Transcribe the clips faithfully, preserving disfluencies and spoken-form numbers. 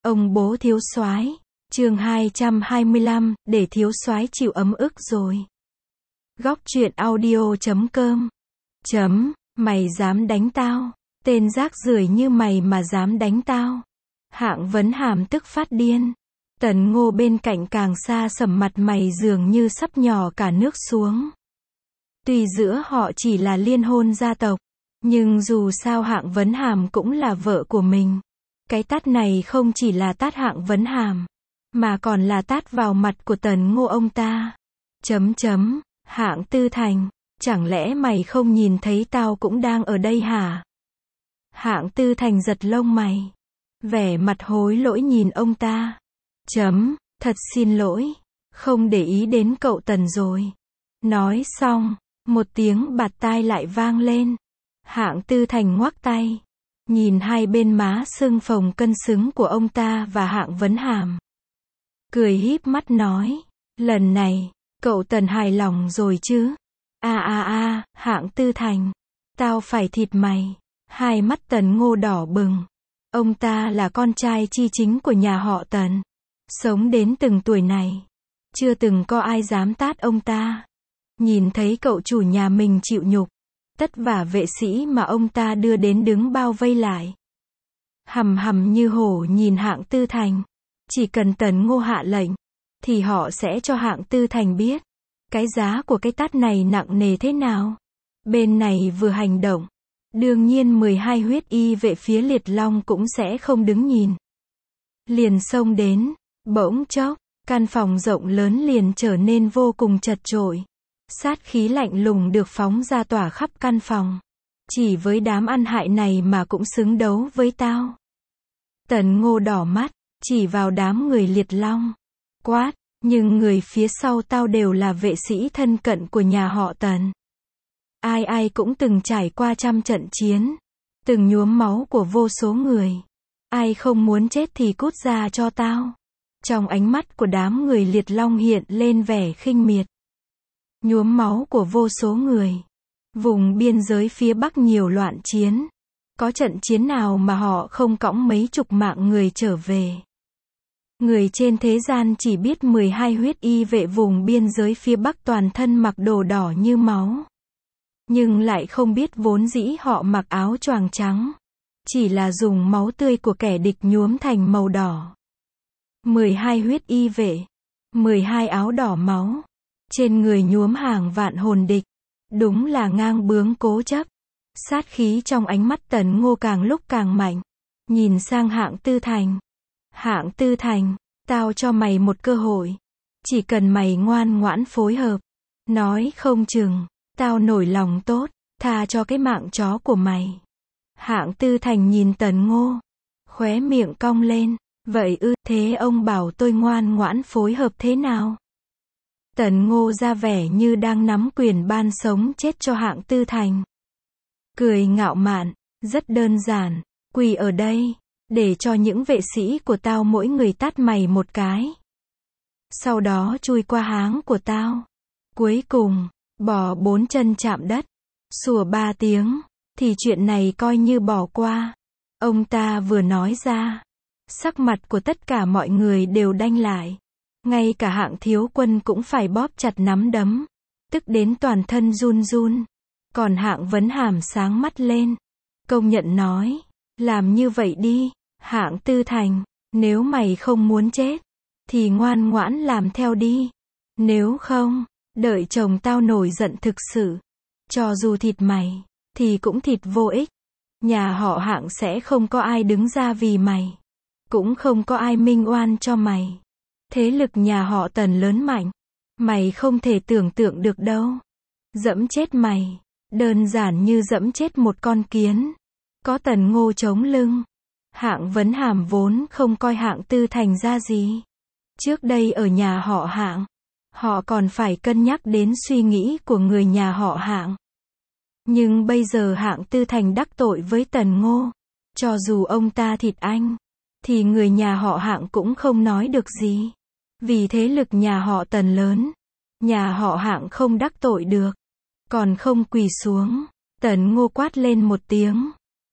Ông bố thiếu soái, chương hai trăm hai mươi lăm, để thiếu soái chịu ấm ức rồi. Góc truyện audio chấm com. Chấm, mày dám đánh tao? Tên rác rưởi như mày mà dám đánh tao? Hạng Vấn Hàm tức phát điên. Tần Ngô bên cạnh càng xa sầm mặt mày dường như sắp nhỏ cả nước xuống. Tuy giữa họ chỉ là liên hôn gia tộc, nhưng dù sao Hạng Vấn Hàm cũng là vợ của mình. Cái tát này không chỉ là tát Hạng Vấn Hàm, mà còn là tát vào mặt của Tần Ngô ông ta. Chấm chấm, Hạng Tư Thành, chẳng lẽ mày không nhìn thấy tao cũng đang ở đây hả? Hạng Tư Thành giật lông mày, vẻ mặt hối lỗi nhìn ông ta. Chấm, thật xin lỗi, không để ý đến cậu Tần rồi. Nói xong, một tiếng bạt tai lại vang lên. Hạng Tư Thành ngoắc tay, nhìn hai bên má sưng phồng cân xứng của ông ta và Hạng Vấn Hàm. Cười híp mắt nói, lần này, cậu Tần hài lòng rồi chứ? A a a, Hạng Tư Thành, tao phải thịt mày. Hai mắt Tần Ngô đỏ bừng. Ông ta là con trai chi chính của nhà họ Tần. Sống đến từng tuổi này, chưa từng có ai dám tát ông ta. Nhìn thấy cậu chủ nhà mình chịu nhục, tất vả vệ sĩ mà ông ta đưa đến đứng bao vây lại. Hầm hầm như hổ nhìn Hạng Tư Thành. Chỉ cần Tần Ngô hạ lệnh, thì họ sẽ cho Hạng Tư Thành biết, cái giá của cái tát này nặng nề thế nào. Bên này vừa hành động, đương nhiên mười hai huyết y vệ phía Liệt Long cũng sẽ không đứng nhìn. Liền xông đến, bỗng chốc, căn phòng rộng lớn liền trở nên vô cùng chật chội. Sát khí lạnh lùng được phóng ra tỏa khắp căn phòng. Chỉ với đám ăn hại này mà cũng xứng đấu với tao. Tần Ngô đỏ mắt, chỉ vào đám người Liệt Long. Quát, nhưng người phía sau tao đều là vệ sĩ thân cận của nhà họ Tần. Ai ai cũng từng trải qua trăm trận chiến, từng nhuốm máu của vô số người. Ai không muốn chết thì cút ra cho tao. Trong ánh mắt của đám người Liệt Long hiện lên vẻ khinh miệt. Nhuốm máu của vô số người. Vùng biên giới phía Bắc nhiều loạn chiến. Có trận chiến nào mà họ không cõng mấy chục mạng người trở về. Người trên thế gian chỉ biết mười hai huyết y vệ vùng biên giới phía Bắc toàn thân mặc đồ đỏ như máu. Nhưng lại không biết vốn dĩ họ mặc áo choàng trắng. Chỉ là dùng máu tươi của kẻ địch nhuốm thành màu đỏ. mười hai huyết y vệ. mười hai áo đỏ máu. Trên người nhuốm hàng vạn hồn địch. Đúng là ngang bướng cố chấp. Sát khí trong ánh mắt Tần Ngô càng lúc càng mạnh. Nhìn sang Hạng Tư Thành. Hạng Tư Thành, tao cho mày một cơ hội. Chỉ cần mày ngoan ngoãn phối hợp. Nói không chừng, tao nổi lòng tốt, tha cho cái mạng chó của mày. Hạng Tư Thành nhìn Tần Ngô. Khóe miệng cong lên. Vậy ư, thế ông bảo tôi ngoan ngoãn phối hợp thế nào? Tần Ngô ra vẻ như đang nắm quyền ban sống chết cho Hạng Tư Thành. Cười ngạo mạn, rất đơn giản, quỳ ở đây, để cho những vệ sĩ của tao mỗi người tát mày một cái. Sau đó chui qua háng của tao. Cuối cùng, bò bốn chân chạm đất, sủa ba tiếng, thì chuyện này coi như bỏ qua. Ông ta vừa nói ra, sắc mặt của tất cả mọi người đều đanh lại. Ngay cả Hạng Thiếu Quân cũng phải bóp chặt nắm đấm, tức đến toàn thân run run. Còn Hạng Vấn Hàm sáng mắt lên, công nhận nói, làm như vậy đi, Hạng Tư Thành, nếu mày không muốn chết, thì ngoan ngoãn làm theo đi. Nếu không, đợi chồng tao nổi giận thực sự, cho dù thịt mày, thì cũng thịt vô ích. Nhà họ Hạng sẽ không có ai đứng ra vì mày, cũng không có ai minh oan cho mày. Thế lực nhà họ Tần lớn mạnh, mày không thể tưởng tượng được đâu. Dẫm chết mày, đơn giản như dẫm chết một con kiến. Có Tần Ngô chống lưng, Hạng Vấn Hàm vốn không coi Hạng Tư Thành ra gì. Trước đây ở nhà họ Hạng, họ còn phải cân nhắc đến suy nghĩ của người nhà họ Hạng. Nhưng bây giờ Hạng Tư Thành đắc tội với Tần Ngô, cho dù ông ta thịt anh, thì người nhà họ Hạng cũng không nói được gì. Vì thế lực nhà họ Tần lớn, nhà họ Hạng không đắc tội được, còn không quỳ xuống. Tần Ngô quát lên một tiếng,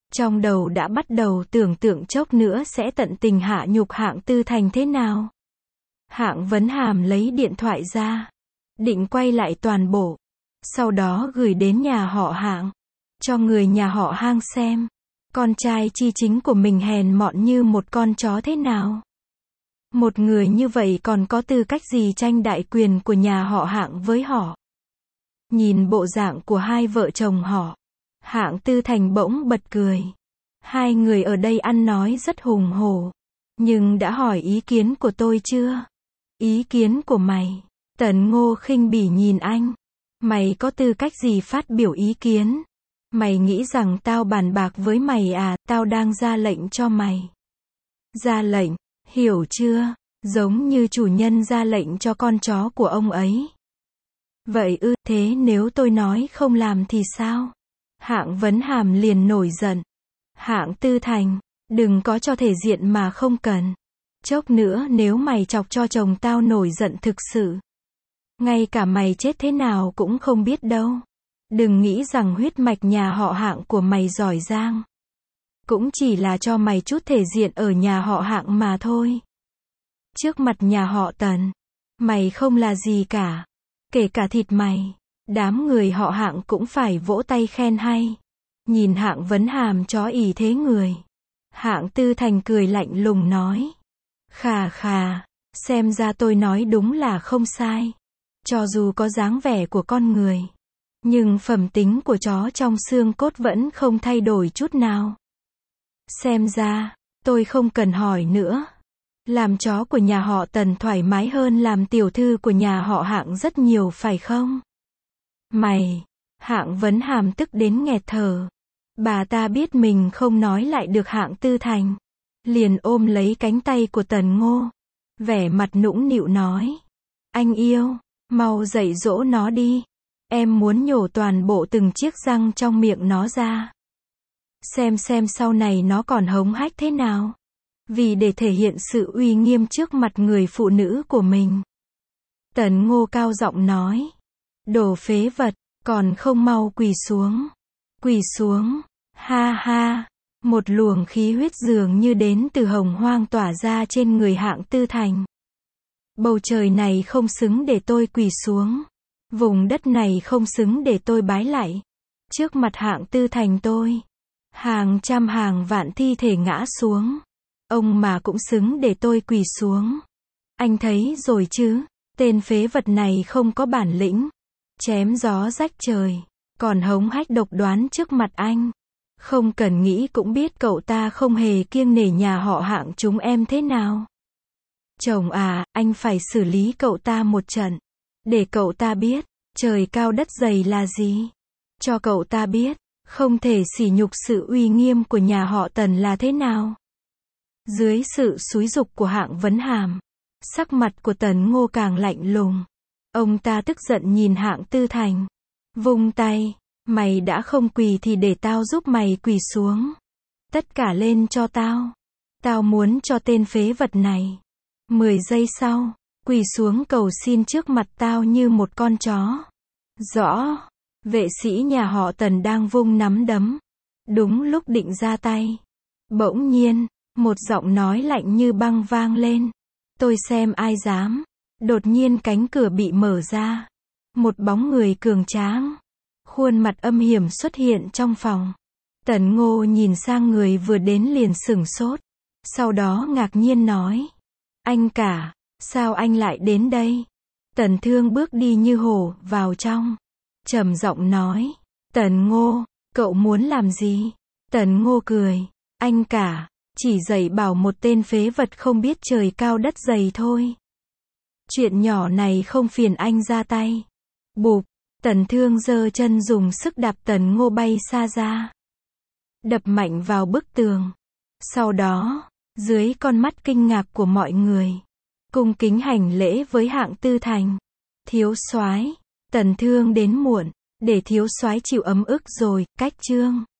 Trong đầu đã bắt đầu tưởng tượng chốc nữa sẽ tận tình hạ nhục Hạng Tư Thành thế nào. Hạng Vấn Hàm lấy điện thoại ra, định quay lại toàn bộ, sau đó gửi đến nhà họ Hạng, cho người nhà họ Hang xem, con trai chi chính của mình hèn mọn như một con chó thế nào. Một người như vậy còn có tư cách gì tranh đại quyền của nhà họ Hạng với họ. Nhìn bộ dạng của hai vợ chồng họ, Hạng Tư Thành bỗng bật cười. Hai người ở đây ăn nói rất hùng hổ, nhưng đã hỏi ý kiến của tôi chưa? Ý kiến của mày? Tần Ngô khinh bỉ nhìn anh. Mày có tư cách gì phát biểu ý kiến? Mày nghĩ rằng tao bàn bạc với mày à? Tao đang ra lệnh cho mày. Ra lệnh, hiểu chưa? Giống như chủ nhân ra lệnh cho con chó của ông ấy. Vậy ư, thế nếu tôi nói không làm thì sao? Hạng Vấn Hàm liền nổi giận. Hạng Tư Thành, đừng có cho thể diện mà không cần. Chốc nữa nếu mày chọc cho chồng tao nổi giận thực sự, ngay cả mày chết thế nào cũng không biết đâu. Đừng nghĩ rằng huyết mạch nhà họ Hạng của mày giỏi giang. Cũng chỉ là cho mày chút thể diện ở nhà họ Hạng mà thôi. Trước mặt nhà họ Tần, mày không là gì cả. Kể cả thịt mày, đám người họ Hạng cũng phải vỗ tay khen hay. Nhìn Hạng Vấn Hàm chó ỉ thế người, Hạng Tư Thành cười lạnh lùng nói. Khà khà, xem ra tôi nói đúng là không sai. Cho dù có dáng vẻ của con người, nhưng phẩm tính của chó trong xương cốt vẫn không thay đổi chút nào. Xem ra, tôi không cần hỏi nữa. Làm chó của nhà họ Tần thoải mái hơn làm tiểu thư của nhà họ Hạng rất nhiều phải không? Mày! Hạng Vấn Hàm tức đến nghẹt thở. Bà ta biết mình không nói lại được Hạng Tư Thành, liền ôm lấy cánh tay của Tần Ngô, vẻ mặt nũng nịu nói. Anh yêu, mau dạy dỗ nó đi. Em muốn nhổ toàn bộ từng chiếc răng trong miệng nó ra. Xem xem sau này nó còn hống hách thế nào. Vì để thể hiện sự uy nghiêm trước mặt người phụ nữ của mình. Tần Ngô cao giọng nói. Đồ phế vật, còn không mau quỳ xuống. Quỳ xuống, ha ha. Một luồng khí huyết dường như đến từ hồng hoang tỏa ra trên người Hạng Tư Thành. Bầu trời này không xứng để tôi quỳ xuống. Vùng đất này không xứng để tôi bái lạy. Trước mặt Hạng Tư Thành tôi, hàng trăm hàng vạn thi thể ngã xuống. Ông mà cũng xứng để tôi quỳ xuống. Anh thấy rồi chứ, tên phế vật này không có bản lĩnh. Chém gió rách trời, còn hống hách độc đoán trước mặt anh. Không cần nghĩ cũng biết cậu ta không hề kiêng nể nhà họ Hạng chúng em thế nào. Chồng à, anh phải xử lý cậu ta một trận. Để cậu ta biết, trời cao đất dày là gì. Cho cậu ta biết, không thể sỉ nhục sự uy nghiêm của nhà họ Tần là thế nào. Dưới sự xúi giục của Hạng Vấn Hàm, sắc mặt của Tần Ngô càng lạnh lùng. Ông ta tức giận nhìn Hạng Tư Thành. Vung tay, mày đã không quỳ thì để tao giúp mày quỳ xuống. Tất cả lên cho tao. Tao muốn cho tên phế vật này. Mười giây sau, quỳ xuống cầu xin trước mặt tao như một con chó. Rõ, vệ sĩ nhà họ Tần đang vung nắm đấm. Đúng lúc định ra tay. Bỗng nhiên, một giọng nói lạnh như băng vang lên. Tôi xem ai dám. Đột nhiên cánh cửa bị mở ra. Một bóng người cường tráng, khuôn mặt âm hiểm xuất hiện trong phòng. Tần Ngô nhìn sang người vừa đến liền sửng sốt. Sau đó ngạc nhiên nói. Anh cả, sao anh lại đến đây? Tần Thương bước đi như hổ vào trong. Trầm giọng nói. Tần Ngô, cậu muốn làm gì? Tần Ngô cười. Anh cả, chỉ dạy bảo một tên phế vật không biết trời cao đất dày thôi. Chuyện nhỏ này không phiền anh ra tay. Bụp, Tần Thương giơ chân dùng sức đạp Tần Ngô bay xa ra. Đập mạnh vào bức tường. Sau đó, dưới con mắt kinh ngạc của mọi người, cung kính hành lễ với Hạng Tư Thành. Thiếu soái, Tần Thương đến muộn, để thiếu soái chịu ấm ức rồi, cách chương.